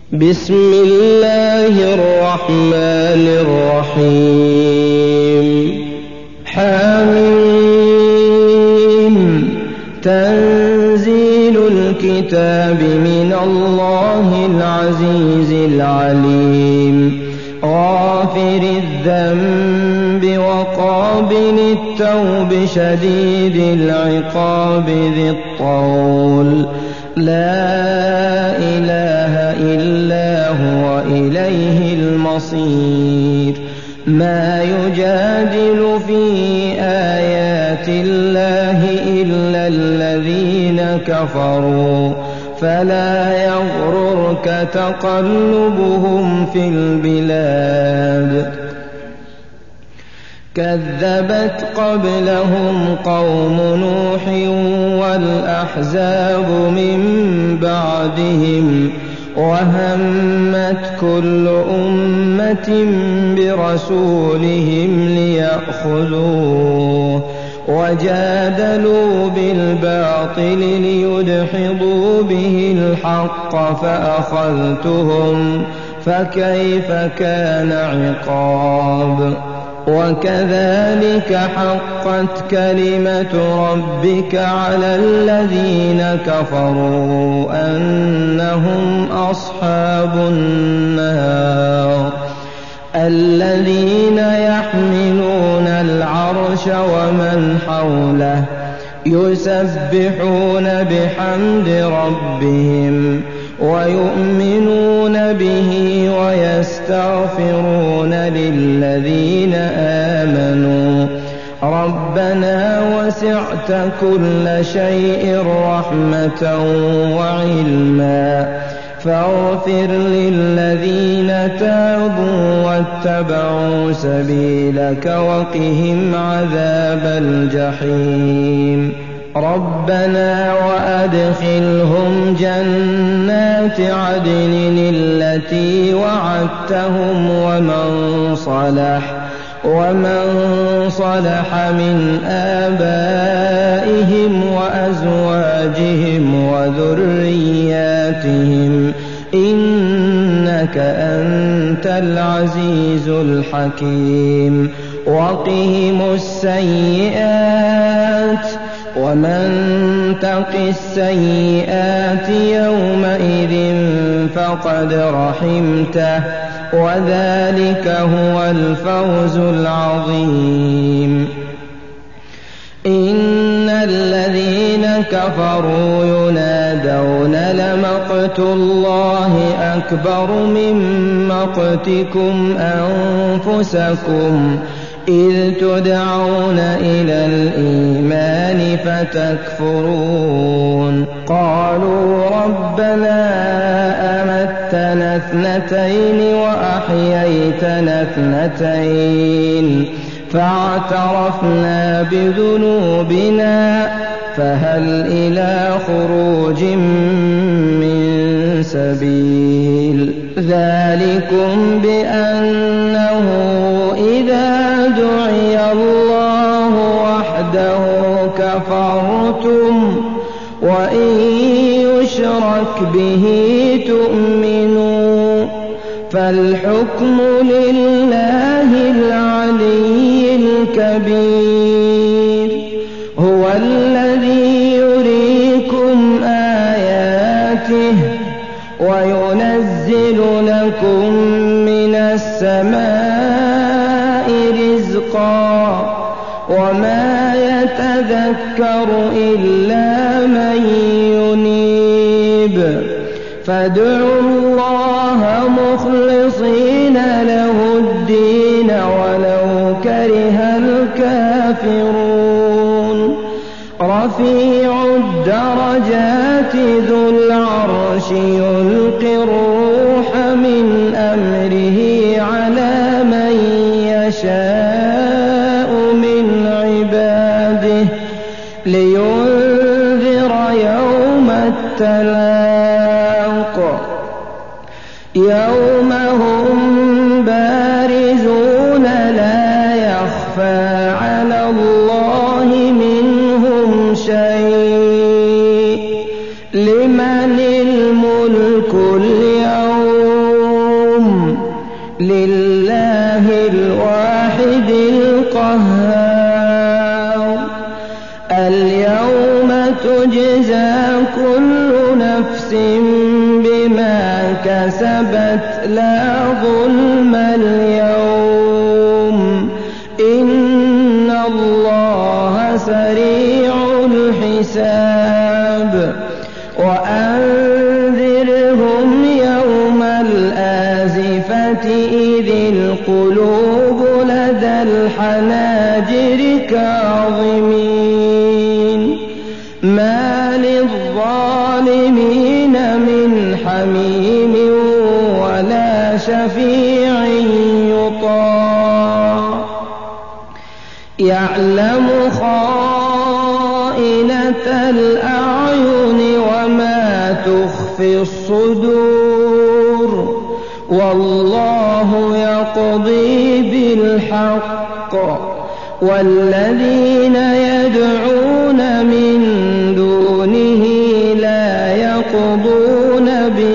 بسم الله الرحمن الرحيم حميم تنزيل الكتاب من الله العزيز العليم غافر الذنب وقابل التوب شديد العقاب ذي الطول لا إله إلا هو إليه المصير ما يجادل في آيات الله إلا الذين كفروا فلا يغررك تقلبهم في البلاد كذبت قبلهم قوم نوح والأحزاب من بعدهم وهمت كل أمة برسولهم ليأخذوه وجادلوا بالباطل ليدحضوا به الحق فأخذتهم فكيف كان عقاب وكذلك حقت كلمة ربك على الذين كفروا أنهم أصحاب النار الذين يحملون العرش ومن حوله يسبحون بحمد ربهم ويؤمنون به ويستغفرون للذين آمنوا ربنا وسعت كل شيء رحمة وعلما فاغفر للذين تابوا واتبعوا سبيلك وقهم عذاب الجحيم ربنا وأدخلهم جنات عدن التي وعدتهم ومن صلح من آبائهم وأزواجهم وذرياتهم إنك أنت العزيز الحكيم وقهم السيئات ومن تق السيئات يومئذ فقد رحمته وذلك هو الفوز العظيم إن الذين كفروا ينادون لمقت الله أكبر من مقتكم أنفسكم إذ تدعون إلى الإيمان فتكفرون قالوا ربنا أمتنا اثنتين وأحييتنا اثنتين فاعترفنا بذنوبنا فهل إلى خروج من سبيل ذلكم بأنه إذا دعي الله وحده كفرتم وإن يشرك به تؤمنوا فالحكم لله العلي الكبير هو الذي يريكم آياته وينزل لكم من السماء رزقا وما يتذكر إلا من ينيب فادعوا الله مخلصين له الدين ولو كره الكافرون رفيع الدرجات ذو العرش يلقي الروح من أمره على من يشاء من عباده لينذر يوم التلاق يوم هم بارزون لا يخفى على الله منهم شيء لمن الملك اليوم لله الواحد القهار. اليوم تجزى كل نفس بما كسبت لا ظلم اليوم إن الله سريع الحساب. وأنذرهم يوم الآزفة إذ القلوب لدى الحناجر كاظمين ما للظالمين من حميم ولا شفيع يطاع يعلم خائنة الأعين وما تخفي الصدور والله يقضي بالحق والذين يدعون من دونه لا يقضون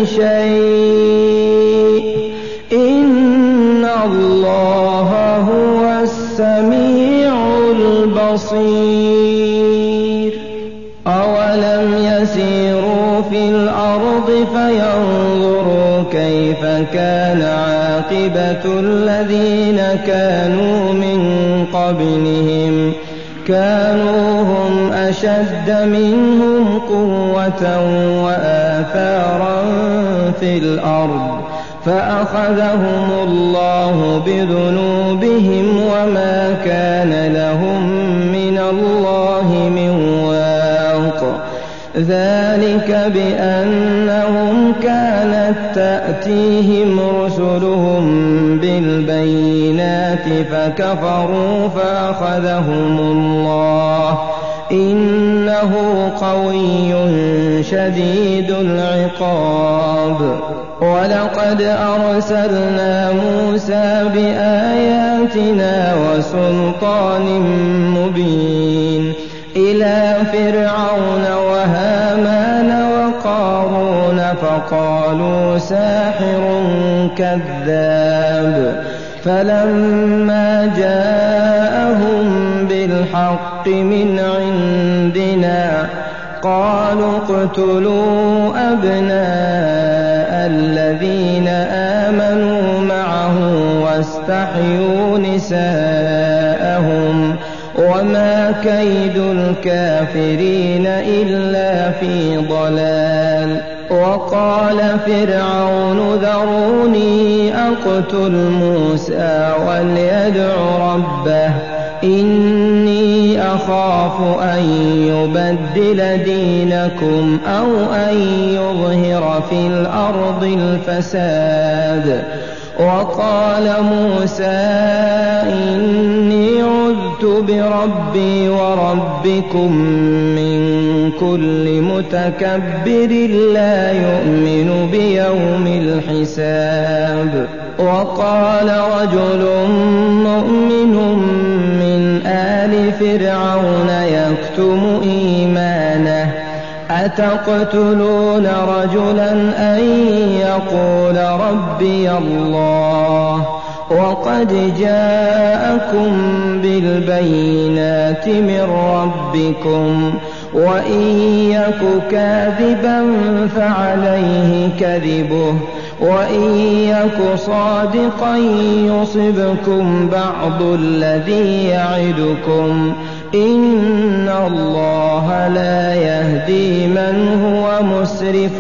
بشيء إن الله هو السميع البصير. أولم يسيروا في الأرض فينظروا كيف كان عاقبة الذين كانوا من قبلهم كانوا هم أشد منهم قوة وآثارا في الأرض فأخذهم الله بذنوبهم وما كان لهم من الله من واق. ذلك بأنهم كانت تأتيهم رسلهم بالبينات فكفروا فأخذهم الله إنه قوي شديد العقاب. ولقد أرسلنا موسى بآياتنا وسلطان مبين إلى فرعون وهامان وقارون فقالوا ساحر كذاب. فلما جاءهم بالحق من عندنا قالوا اقتلوا أبناء الذين آمنوا معه واستحيوا نساءهم وما كيد الكافرين إلا في ضلال. وقال فرعون ذروني أقتل موسى وليدع ربه إني أخاف أن يبدل دينكم أو أن يظهر في الأرض الفساد. وقال موسى إني عذت بربي وربكم من كل متكبر لا يؤمن بيوم الحساب. وقال رجل مؤمن من آل فرعون يكتم إيمانه أتقتلون رجلا أن يقول ربي الله وقد جاءكم بالبينات من ربكم وإن يك كاذبا فعليه كذبه وإن يك صادقا يصبكم بعض الذي يعدكم إن الله لا يهدي من هو مسرف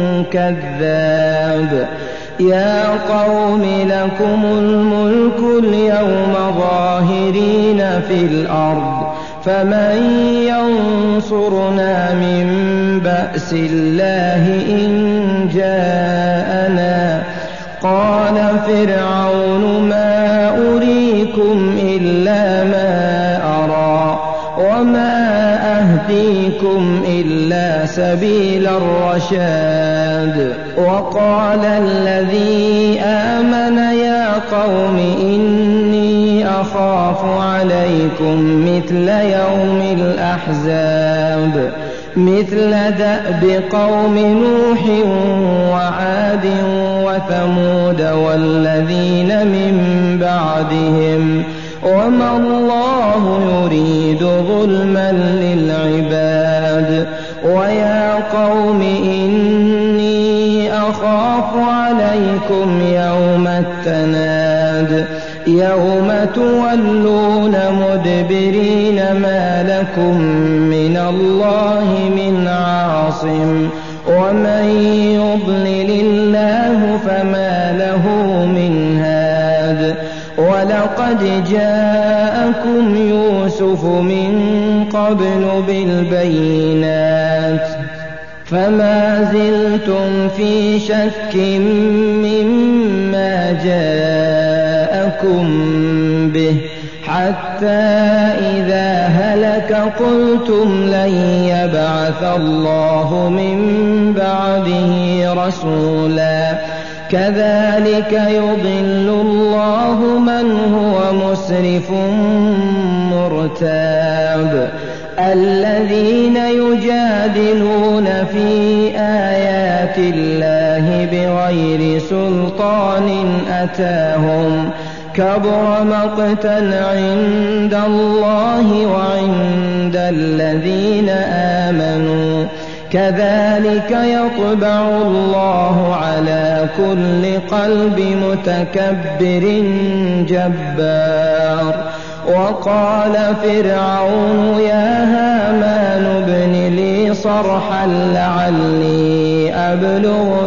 كذاب. يا قوم لكم الملك اليوم ظاهرين في الأرض فمن ينصرنا من بأس الله إن جاءنا. قال فرعون ما أريكم إلا ما أرى وما أهديكم إلا سبيل الرشاد. وقال الذي آمن يا قوم إني أخاف عليكم مثل يوم الأحزاب مثل دأب قوم نوح وعاد وثمود والذين من بعدهم وما الله يريد ظلما للعباد ويا قوم إني أخاف عليكم يوم التناد يوم تولون مدبرين ما لكم من الله من عاصم ومن يضلل الله فما له من هاد ولقد جاءكم يوسف من قبل بالبينات فما زلتم في شك مما جاءكم به حتى إذا هلك قلتم لن يبعث الله من بعده رسولا كذلك يضل الله من هو مسرف مرتاب الذين يجادلون في آيات الله بغير سلطان أتاهم كبر مقتا عند الله وعند الذين آمنوا كذلك يطبع الله على كل قلب متكبر جبار وقال فرعون يا هامان ابن لي صرحا لعلي أبلغ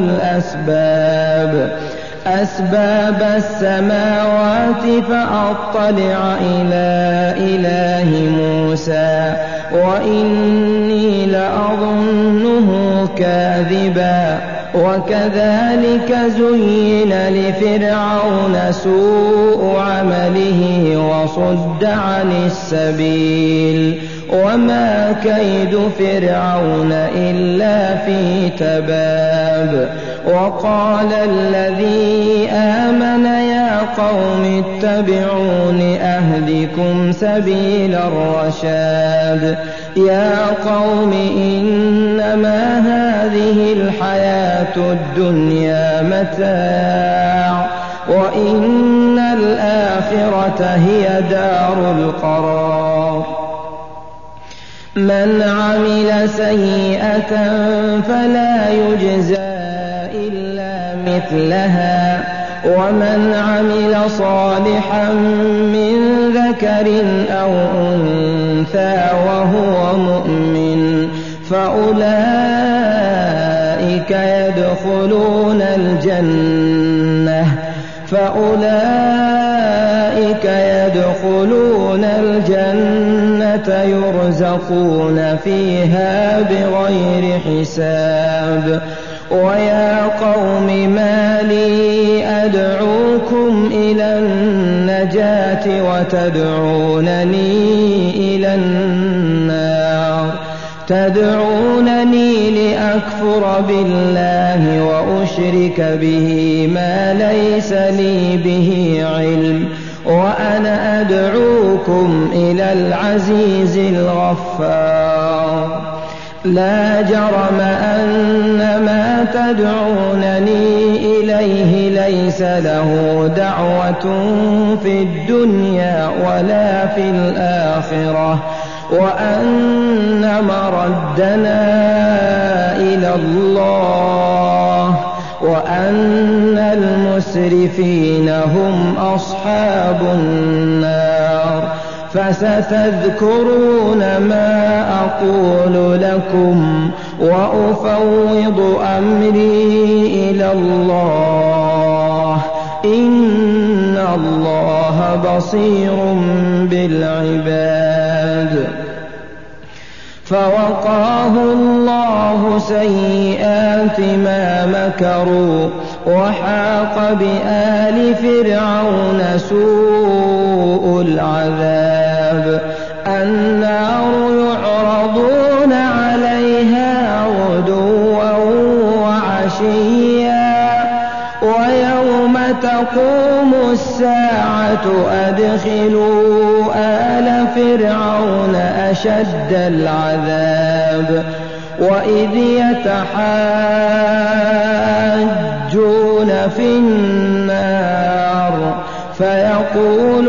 أسباب السماوات فأطلع إلى إله موسى وإني لأظنه كاذبا وكذلك زين لفرعون سوء عمله وصد عن السبيل وما كيد فرعون إلا في تباب وقال الذي آمن يا قوم اتبعون أهدكم سبيل الرشاد يا قوم إنما هذه الحياة الدنيا متاع وإن الآخرة هي دار القرار من عمل سيئة فلا يجزى إلا مثلها ومن عمل صالحا من ذكر أو أنثى وهو مؤمن فأولئك يدخلون الجنة يرزقون فيها بغير حساب ويا قوم ما لي أدعوكم إلى النجاة وتدعونني إلى النار تدعونني لأكفر بالله وأشرك به ما ليس لي به علم وأنا أدعوكم إلى العزيز الغفار لا جرم أن ما تدعونني إليه ليس له دعوة في الدنيا ولا في الآخرة وأن مردنا إلى الله وأن المسرفين هم أصحاب النار فستذكرون ما أقول لكم وأفوض أمري إلى الله إن الله بصير بالعباد فوقاه الله سيئات ما مكروا وحاق بآل فرعون سوء العذاب النار يعرضون عليها غدوا وعشيا ويوم تقوم الساعة أدخلوا آل فرعون أشد العذاب وإذ يتحاجون في النار فيقول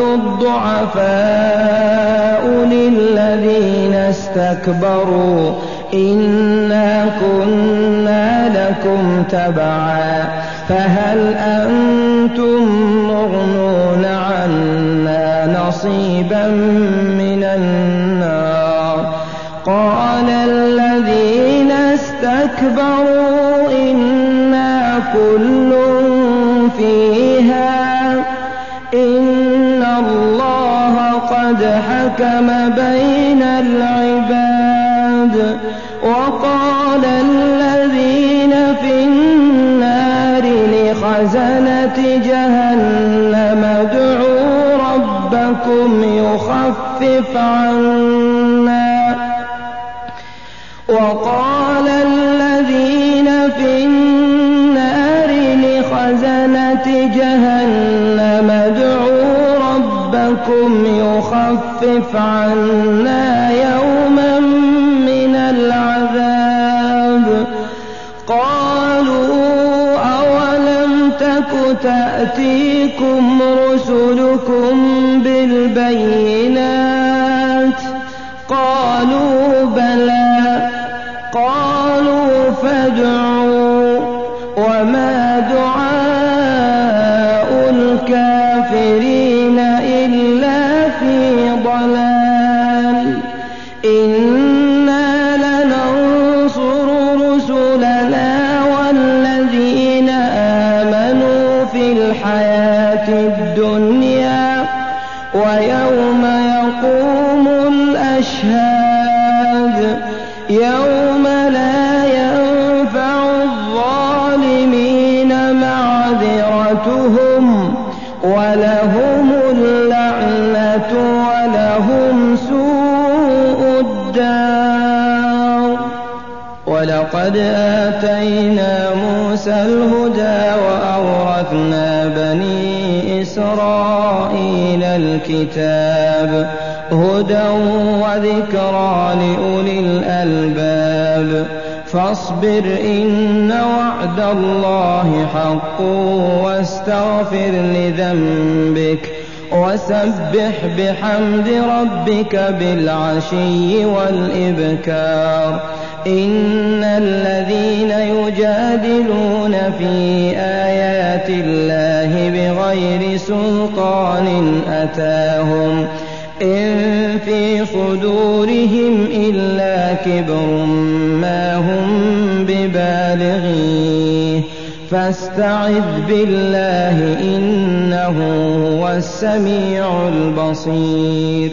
الضعفاء للذين استكبروا إنا كنا لكم تبعا فهل أنتم مغنون عنا نصيبا من النار قال الذين استكبروا إنا كل فيها إن الله قد حكم بين العباد وقال الذين في النار لخزنة جهنم ادعوا ربكم يخفف عنا وقال الذين في النار لخزنة جهنم ادعوا ربكم يخفف عنا يوما من العذاب قالوا أولم تك تأتيكم رسلكم بالبينات قالوا بلى قالوا فادعوا وما دعاء الكافرين إلا في ضلال إنا لننصر رسلنا والذين آمنوا في الحياة الدنيا ويوم يقوم الأشهاد يوم لا ينفع الظالمين معذرتهم ولهم اللعنة ولهم سوء الدار ولقد آتينا موسى الهدى وأورثنا بني إسرائيل الكتاب هدى وذكرى لأولي الألباب فاصبر إن وعد الله حق واستغفر لذنبك وسبح بحمد ربك بالعشي والإبكار إن الذين يجادلون في آيات الله بغير سلطان أتاهم إن في صدورهم إلا كبر ما هم ببالغيه فاستعذ بالله إنه هو السميع البصير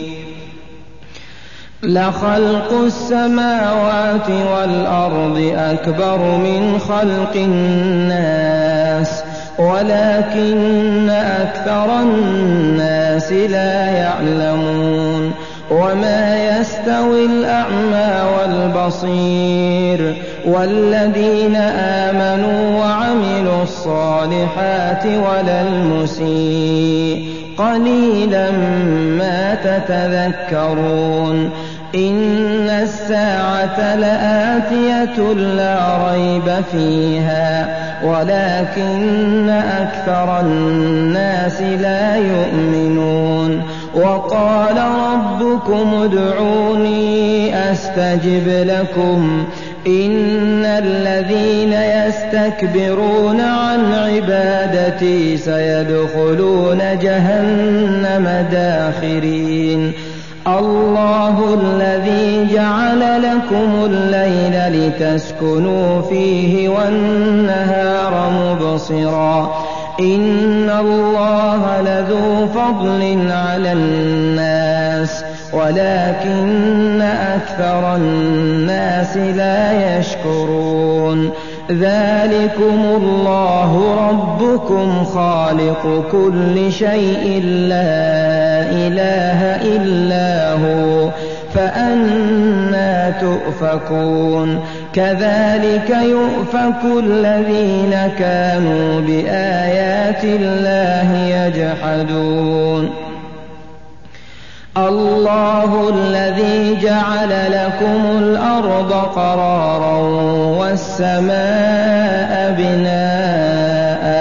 لخلق السماوات والأرض أكبر من خلق الناس ولكن أكثر الناس لا يعلمون وما يستوي الأعمى والبصير والذين آمنوا وعملوا الصالحات ولا المسيء قليلا ما تتذكرون إن الساعة لآتية لا ريب فيها ولكن أكثر الناس لا يؤمنون وقال ربكم ادعوني أستجب لكم إن الذين يستكبرون عن عبادتي سيدخلون جهنم داخرين الله الذي جعل لكم الليل لتسكنوا فيه والنهار مبصرا إن الله لذو فضل على الناس ولكن أكثر الناس لا يشكرون ذلكم الله ربكم خالق كل شيء لا إله إلا هو فأنى تؤفكون كذلك يؤفك الذين كانوا بآيات الله يجحدون الله الذي جعل لكم الأرض قرارا والسماء بناء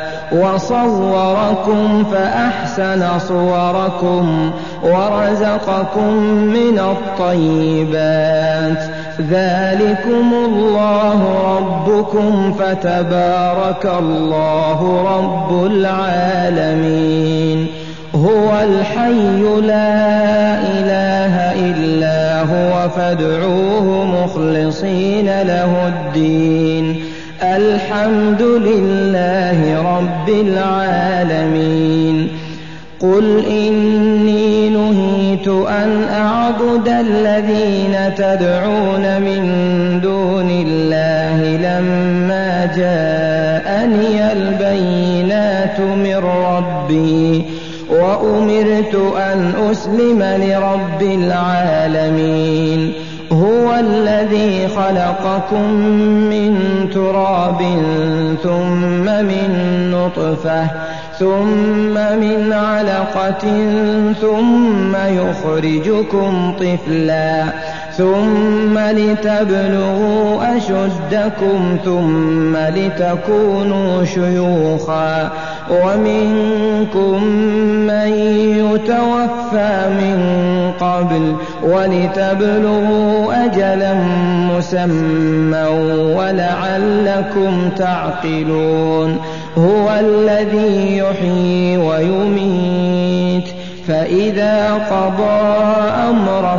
وصوركم فأحسن صوركم ورزقكم من الطيبات ذلكم الله ربكم فتبارك الله رب العالمين هو الحي لا إله إلا هو فادعوه مخلصين له الدين الحمد لله رب العالمين قل إني نهيت أن أعبد الذين تدعون من دون الله لما جاءني البينات من ربي وأمرت أن أسلم لرب العالمين هو الذي خلقكم من تراب ثم من نطفة ثم من علقة ثم يخرجكم طفلا ثم لتبلغوا أشدكم ثم لتكونوا شيوخا ومنكم من يتوفى من قبل ولتبلغوا أجلا مسمى ولعلكم تعقلون هو الذي يحيي ويميت فإذا قضى أمرا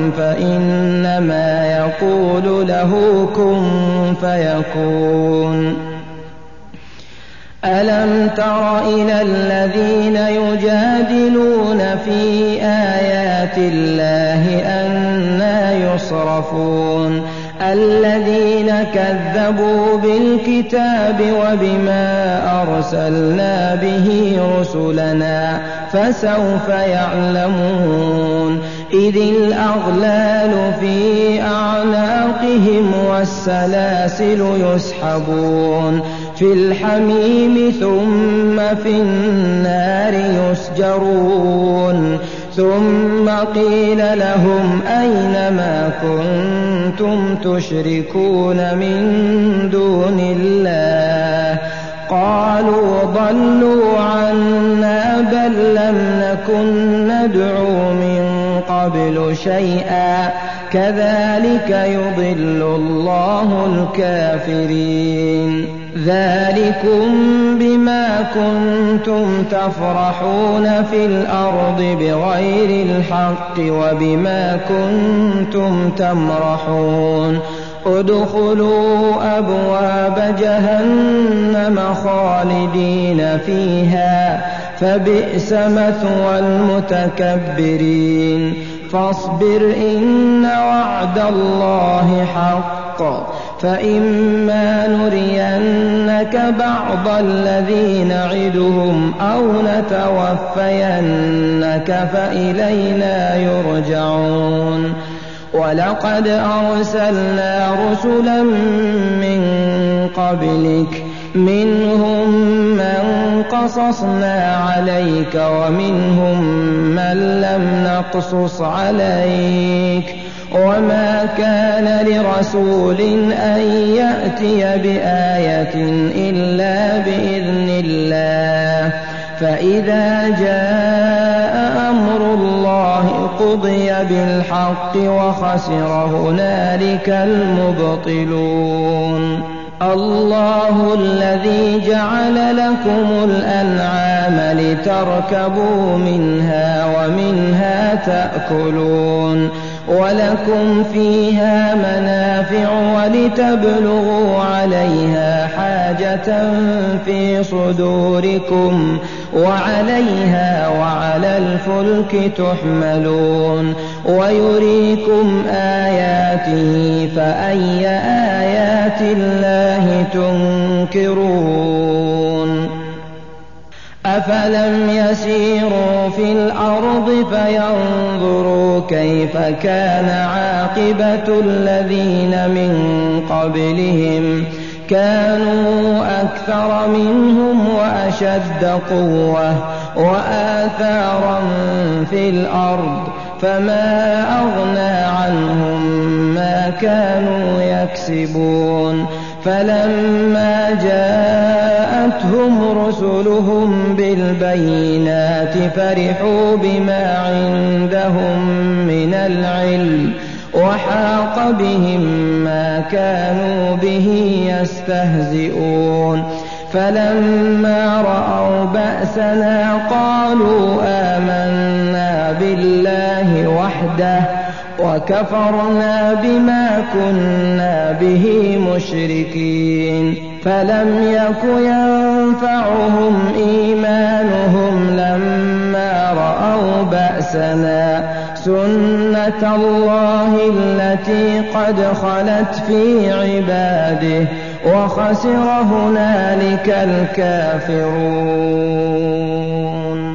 فإنما يقول له كن فيكون ألم تر إلى الذين يجادلون في آيات الله أنى يصرفون الذين كذبوا بالكتاب وبما أرسلنا به رسلنا فسوف يعلمون إذ الأغلال في أعناقهم والسلاسل يسحبون في الحميم ثم في النار يسجرون ثم قيل لهم أين ما كنتم تشركون من دون الله قالوا ضلوا عنا بل لم نكن ندعو من قبل شيئا كذلك يضل الله الكافرين ذلكم بما كنتم تفرحون في الأرض بغير الحق وبما كنتم تمرحون ادخلوا أبواب جهنم خالدين فيها فبئس مثوى المتكبرين فاصبر إن وعد الله حق فإما نرينك بعض الذي نعدهم أو نتوفينك فإلينا يرجعون ولقد أرسلنا رسلا من قبلك منهم من قصصنا عليك ومنهم من لم نقصص عليك وما كان لرسول أن يأتي بآية إلا بإذن الله فإذا جاء أمر الله قضي بالحق وخسر هنالك المبطلون الله الذي جعل لكم الأنعام لتركبوا منها ومنها تأكلون ولكم فيها منافع ولتبلغوا عليها حاجة في صدوركم وعليها وعلى الفلك تحملون ويريكم آياته فأي آيات الله تنكرون أفلم يسيروا في الأرض فينظروا كيف كان عاقبة الذين من قبلهم كانوا أكثر منهم وأشد قوة وآثارا في الأرض فما أغنى عنهم ما كانوا يكسبون فلما جاءتهم رسلهم بالبينات فرحوا بما عندهم من العلم وحاق بهم ما كانوا به يستهزئون فلما رأوا بأسنا قالوا آمنا بالله وحده وكفرنا بما كنا به مشركين فلم يك ينفعهم إيمانهم لما رأوا بأسنا سنة الله التي قد خلت في عباده وخسر هنالك الكافرون.